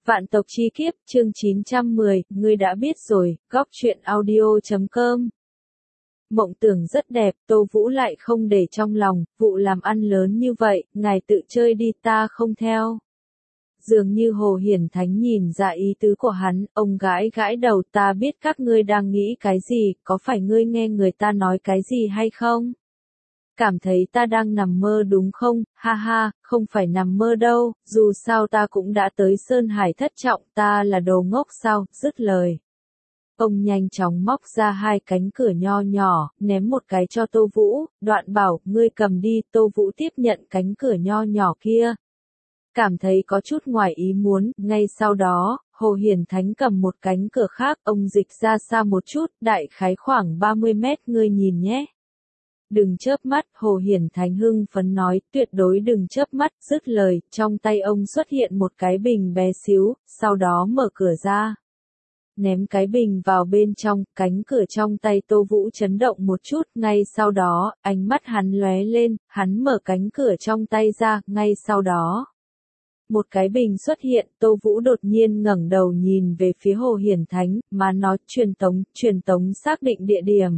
Vạn tộc chi kiếp, chương 910, ngươi đã biết rồi, góc truyện audio.com. Mộng tưởng rất đẹp, Tô Vũ lại không để trong lòng, vụ làm ăn lớn như vậy, ngài tự chơi đi ta không theo. Dường như Hồ Hiển Thánh nhìn ra ý tứ của hắn, ông gãi gãi đầu, ta biết các ngươi đang nghĩ cái gì, có phải ngươi nghe người ta nói cái gì hay không? Cảm thấy ta đang nằm mơ đúng không, ha ha, không phải nằm mơ đâu, dù sao ta cũng đã tới Sơn Hải thất trọng, ta là đồ ngốc sao, dứt lời. Ông nhanh chóng móc ra hai cánh cửa nho nhỏ, ném một cái cho Tô Vũ, đoạn bảo, ngươi cầm đi, Tô Vũ tiếp nhận cánh cửa nho nhỏ kia. Cảm thấy có chút ngoài ý muốn, ngay sau đó, Hồ Hiển Thánh cầm một cánh cửa khác, ông dịch ra xa một chút, đại khái khoảng 30 mét, ngươi nhìn nhé. Đừng chớp mắt, Hồ Hiển Thánh hưng phấn nói, tuyệt đối đừng chớp mắt, dứt lời, trong tay ông xuất hiện một cái bình bé xíu, sau đó mở cửa ra. Ném cái bình vào bên trong, cánh cửa trong tay Tô Vũ chấn động một chút, ngay sau đó, ánh mắt hắn lóe lên, hắn mở cánh cửa trong tay ra, ngay sau đó. Một cái bình xuất hiện, Tô Vũ đột nhiên ngẩng đầu nhìn về phía Hồ Hiển Thánh, mà nói, truyền tống xác định địa điểm.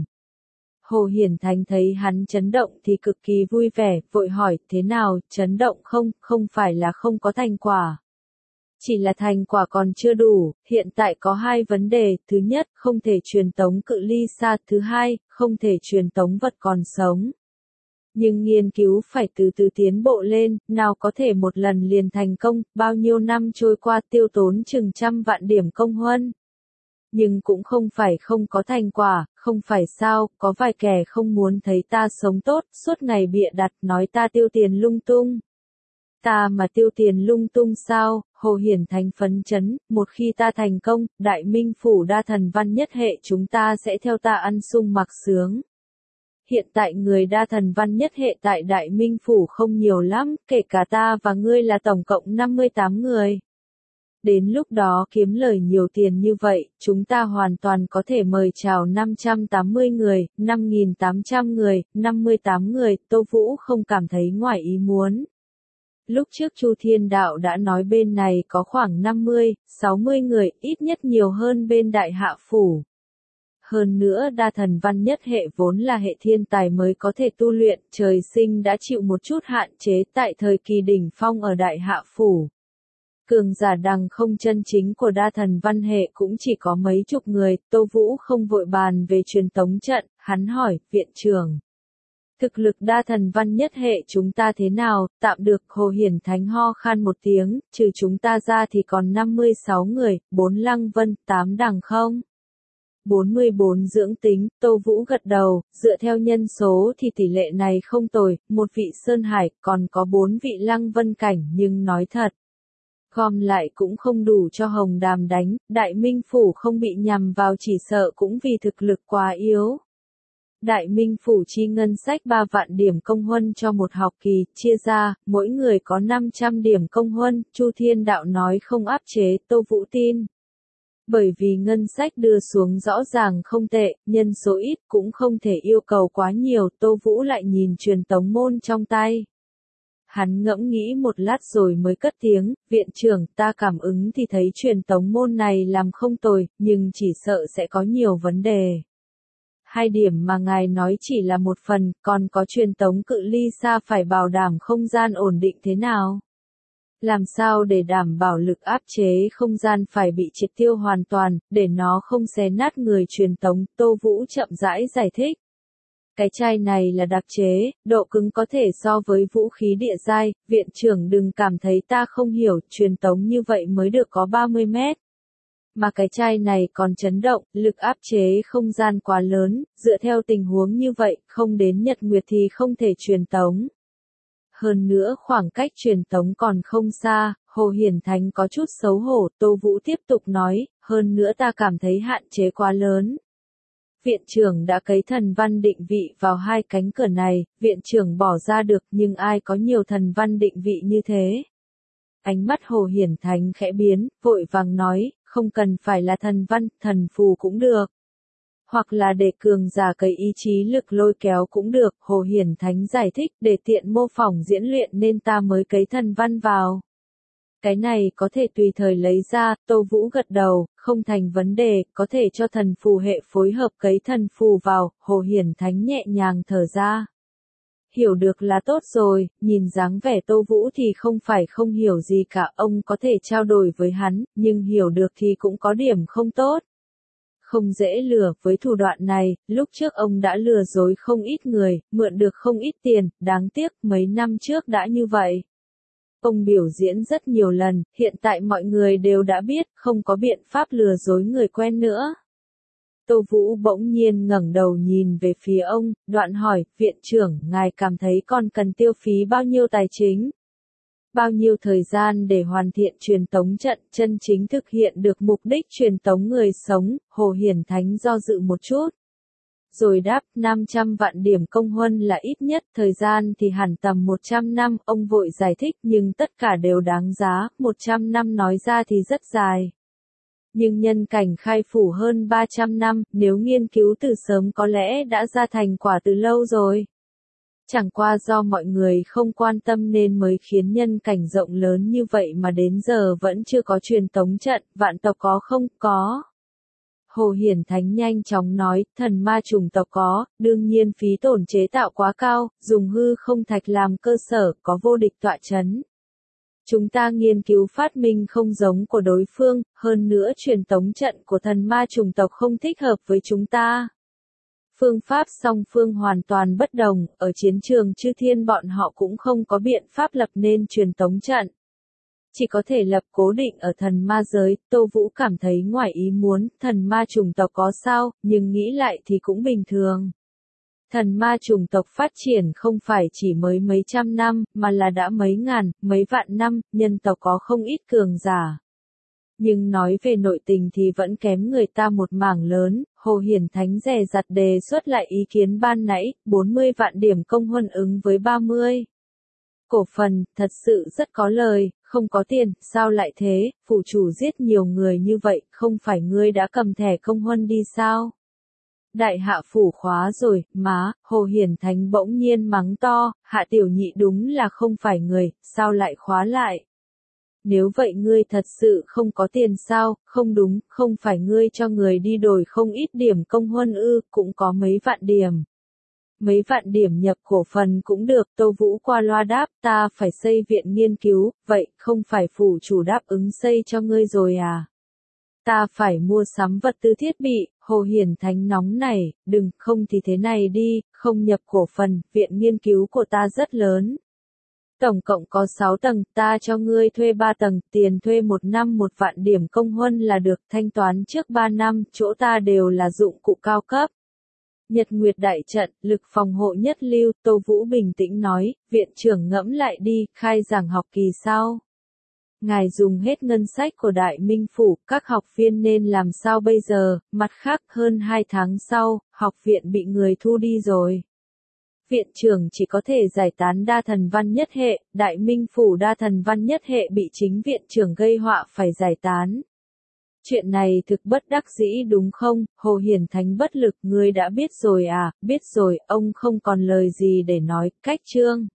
Hồ Hiển Thánh thấy hắn chấn động thì cực kỳ vui vẻ, vội hỏi, thế nào, chấn động không, không phải là không có thành quả. Chỉ là thành quả còn chưa đủ, hiện tại có hai vấn đề, thứ nhất, không thể truyền tống cự ly xa, thứ hai, không thể truyền tống vật còn sống. Nhưng nghiên cứu phải từ từ tiến bộ lên, nào có thể một lần liền thành công, bao nhiêu năm trôi qua tiêu tốn chừng 100 vạn điểm công huân. Nhưng cũng không phải không có thành quả, không phải sao, có vài kẻ không muốn thấy ta sống tốt, suốt ngày bịa đặt nói ta tiêu tiền lung tung. Ta mà tiêu tiền lung tung sao, Hồ Hiển Thánh phấn chấn, một khi ta thành công, Đại Minh Phủ đa thần văn nhất hệ chúng ta sẽ theo ta ăn sung mặc sướng. Hiện tại người đa thần văn nhất hệ tại Đại Minh Phủ không nhiều lắm, kể cả ta và ngươi là tổng cộng 58 người. Đến lúc đó kiếm lời nhiều tiền như vậy, chúng ta hoàn toàn có thể mời chào 580 người, 5.800 người, 58 người, Tô Vũ không cảm thấy ngoài ý muốn. Lúc trước Chu Thiên Đạo đã nói bên này có khoảng 50, 60 người, ít nhất nhiều hơn bên Đại Hạ Phủ. Hơn nữa đa thần văn nhất hệ vốn là hệ thiên tài mới có thể tu luyện, trời sinh đã chịu một chút hạn chế tại thời kỳ đỉnh phong ở Đại Hạ Phủ. Cường giả đằng không chân chính của đa thần văn hệ cũng chỉ có mấy chục người, Tô Vũ không vội bàn về truyền tống trận, hắn hỏi, viện trưởng. Thực lực đa thần văn nhất hệ chúng ta thế nào, tạm được, Hồ Hiển Thánh ho khan một tiếng, trừ chúng ta ra thì còn 56 người, 4 lăng vân, 8 đằng không. 44 dưỡng tính, Tô Vũ gật đầu, dựa theo nhân số thì tỷ lệ này không tồi, một vị Sơn Hải, còn có 4 vị lăng vân cảnh, nhưng nói thật. Gom lại cũng không đủ cho Hồng Đàm đánh, Đại Minh Phủ không bị nhằm vào chỉ sợ cũng vì thực lực quá yếu. Đại Minh Phủ chi ngân sách 3 vạn điểm công huân cho một học kỳ, chia ra, mỗi người có 500 điểm công huân, Chu Thiên Đạo nói không áp chế, Tô Vũ tin. Bởi vì ngân sách đưa xuống rõ ràng không tệ, nhân số ít cũng không thể yêu cầu quá nhiều, Tô Vũ lại nhìn truyền tống môn trong tay. Hắn ngẫm nghĩ một lát rồi mới cất tiếng, viện trưởng, ta cảm ứng thì thấy truyền tống môn này làm không tồi, nhưng chỉ sợ sẽ có nhiều vấn đề. Hai điểm mà ngài nói chỉ là một phần, còn có truyền tống cự ly xa phải bảo đảm không gian ổn định thế nào? Làm sao để đảm bảo lực áp chế không gian phải bị triệt tiêu hoàn toàn, để nó không xé nát người truyền tống, Tô Vũ chậm rãi giải thích. Cái chai này là đặc chế, độ cứng có thể so với vũ khí địa giai, viện trưởng đừng cảm thấy ta không hiểu, truyền tống như vậy mới được có 30 mét. Mà cái chai này còn chấn động, lực áp chế không gian quá lớn, dựa theo tình huống như vậy, không đến Nhật Nguyệt thì không thể truyền tống. Hơn nữa khoảng cách truyền tống còn không xa, Hồ Hiển Thánh có chút xấu hổ, Tô Vũ tiếp tục nói, hơn nữa ta cảm thấy hạn chế quá lớn. Viện trưởng đã cấy thần văn định vị vào hai cánh cửa này, viện trưởng bỏ ra được nhưng ai có nhiều thần văn định vị như thế. Ánh mắt Hồ Hiển Thánh khẽ biến, vội vàng nói, không cần phải là thần văn, thần phù cũng được. Hoặc là để cường giả cấy ý chí lực lôi kéo cũng được, Hồ Hiển Thánh giải thích, để tiện mô phỏng diễn luyện nên ta mới cấy thần văn vào. cái này có thể tùy thời lấy ra, Tô Vũ gật đầu, không thành vấn đề, có thể cho thần phù hệ phối hợp cấy thần phù vào, Hồ Hiển Thánh nhẹ nhàng thở ra. Hiểu được là tốt rồi, nhìn dáng vẻ Tô Vũ thì không phải không hiểu gì cả, ông có thể trao đổi với hắn, nhưng hiểu được thì cũng có điểm không tốt. Không dễ lừa, với thủ đoạn này, lúc trước ông đã lừa dối không ít người, mượn được không ít tiền, đáng tiếc mấy năm trước đã như vậy. Ông biểu diễn rất nhiều lần, hiện tại mọi người đều đã biết, không có biện pháp lừa dối người quen nữa. Tô Vũ bỗng nhiên ngẩng đầu nhìn về phía ông, đoạn hỏi, viện trưởng, ngài cảm thấy còn cần tiêu phí bao nhiêu tài chính? Bao nhiêu thời gian để hoàn thiện truyền tống trận, chân chính thực hiện được mục đích truyền tống người sống, Hồ Hiển Thánh do dự một chút. Rồi đáp, 500 vạn điểm công huân là ít nhất, thời gian thì hẳn tầm 100 năm, ông vội giải thích nhưng tất cả đều đáng giá, 100 năm nói ra thì rất dài. Nhưng nhân cảnh khai phủ hơn 300 năm, nếu nghiên cứu từ sớm có lẽ đã ra thành quả từ lâu rồi. Chẳng qua do mọi người không quan tâm nên mới khiến nhân cảnh rộng lớn như vậy mà đến giờ vẫn chưa có truyền tống trận, vạn tộc có không? Có. Hồ Hiển Thánh nhanh chóng nói, thần ma chủng tộc có, đương nhiên phí tổn chế tạo quá cao, dùng hư không thạch làm cơ sở, có vô địch tọa chấn. Chúng ta nghiên cứu phát minh không giống của đối phương, hơn nữa truyền tống trận của thần ma chủng tộc không thích hợp với chúng ta. Phương pháp song phương hoàn toàn bất đồng, ở chiến trường chư thiên bọn họ cũng không có biện pháp lập nên truyền tống trận. Chỉ có thể lập cố định ở thần ma giới, Tô Vũ cảm thấy ngoài ý muốn, thần ma chủng tộc có sao, nhưng nghĩ lại thì cũng bình thường. Thần ma chủng tộc phát triển không phải chỉ mới mấy trăm năm, mà là đã mấy ngàn, mấy vạn năm, nhân tộc có không ít cường giả. Nhưng nói về nội tình thì vẫn kém người ta một mảng lớn, Hồ Hiển Thánh dè dặt đề xuất lại ý kiến ban nãy, 40 vạn điểm công huân ứng với 30. Cổ phần, thật sự rất có lời, không có tiền, sao lại thế, phủ chủ giết nhiều người như vậy, không phải ngươi đã cầm thẻ công huân đi sao? Đại hạ phủ khóa rồi, má, Hồ Hiển Thánh bỗng nhiên mắng to, Hạ tiểu nhị đúng là không phải người, sao lại khóa lại? Nếu vậy ngươi thật sự không có tiền sao, không đúng, không phải ngươi cho người đi đổi không ít điểm công huân ư, cũng có mấy vạn điểm. Mấy vạn điểm nhập cổ phần cũng được, Tô Vũ qua loa đáp, ta phải xây viện nghiên cứu, vậy không phải phủ chủ đáp ứng xây cho ngươi rồi à? Ta phải mua sắm vật tư thiết bị, Hồ Hiển Thánh nóng này, đừng, không thì thế này đi, không nhập cổ phần, viện nghiên cứu của ta rất lớn. Tổng cộng có 6 tầng, ta cho ngươi thuê 3 tầng, tiền thuê 1 năm 1 vạn điểm công huân là được, thanh toán trước 3 năm, chỗ ta đều là dụng cụ cao cấp. Nhật Nguyệt đại trận, lực phòng hộ nhất lưu, Tô Vũ bình tĩnh nói, viện trưởng ngẫm lại đi, khai giảng học kỳ sau. Ngài dùng hết ngân sách của Đại Minh Phủ, các học viên nên làm sao bây giờ, mặt khác hơn 2 tháng sau, học viện bị người thu đi rồi. Viện trưởng chỉ có thể giải tán đa thần văn nhất hệ, Đại Minh Phủ đa thần văn nhất hệ bị chính viện trưởng gây họa phải giải tán. Chuyện này thực bất đắc dĩ đúng không, Hồ Hiển Thánh bất lực, ngươi đã biết rồi à, biết rồi, ông không còn lời gì để nói, cách chương.